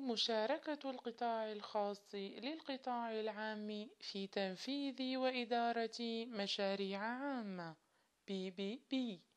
مشاركة القطاع الخاص للقطاع العام في تنفيذ وإدارة مشاريع عامة PPP.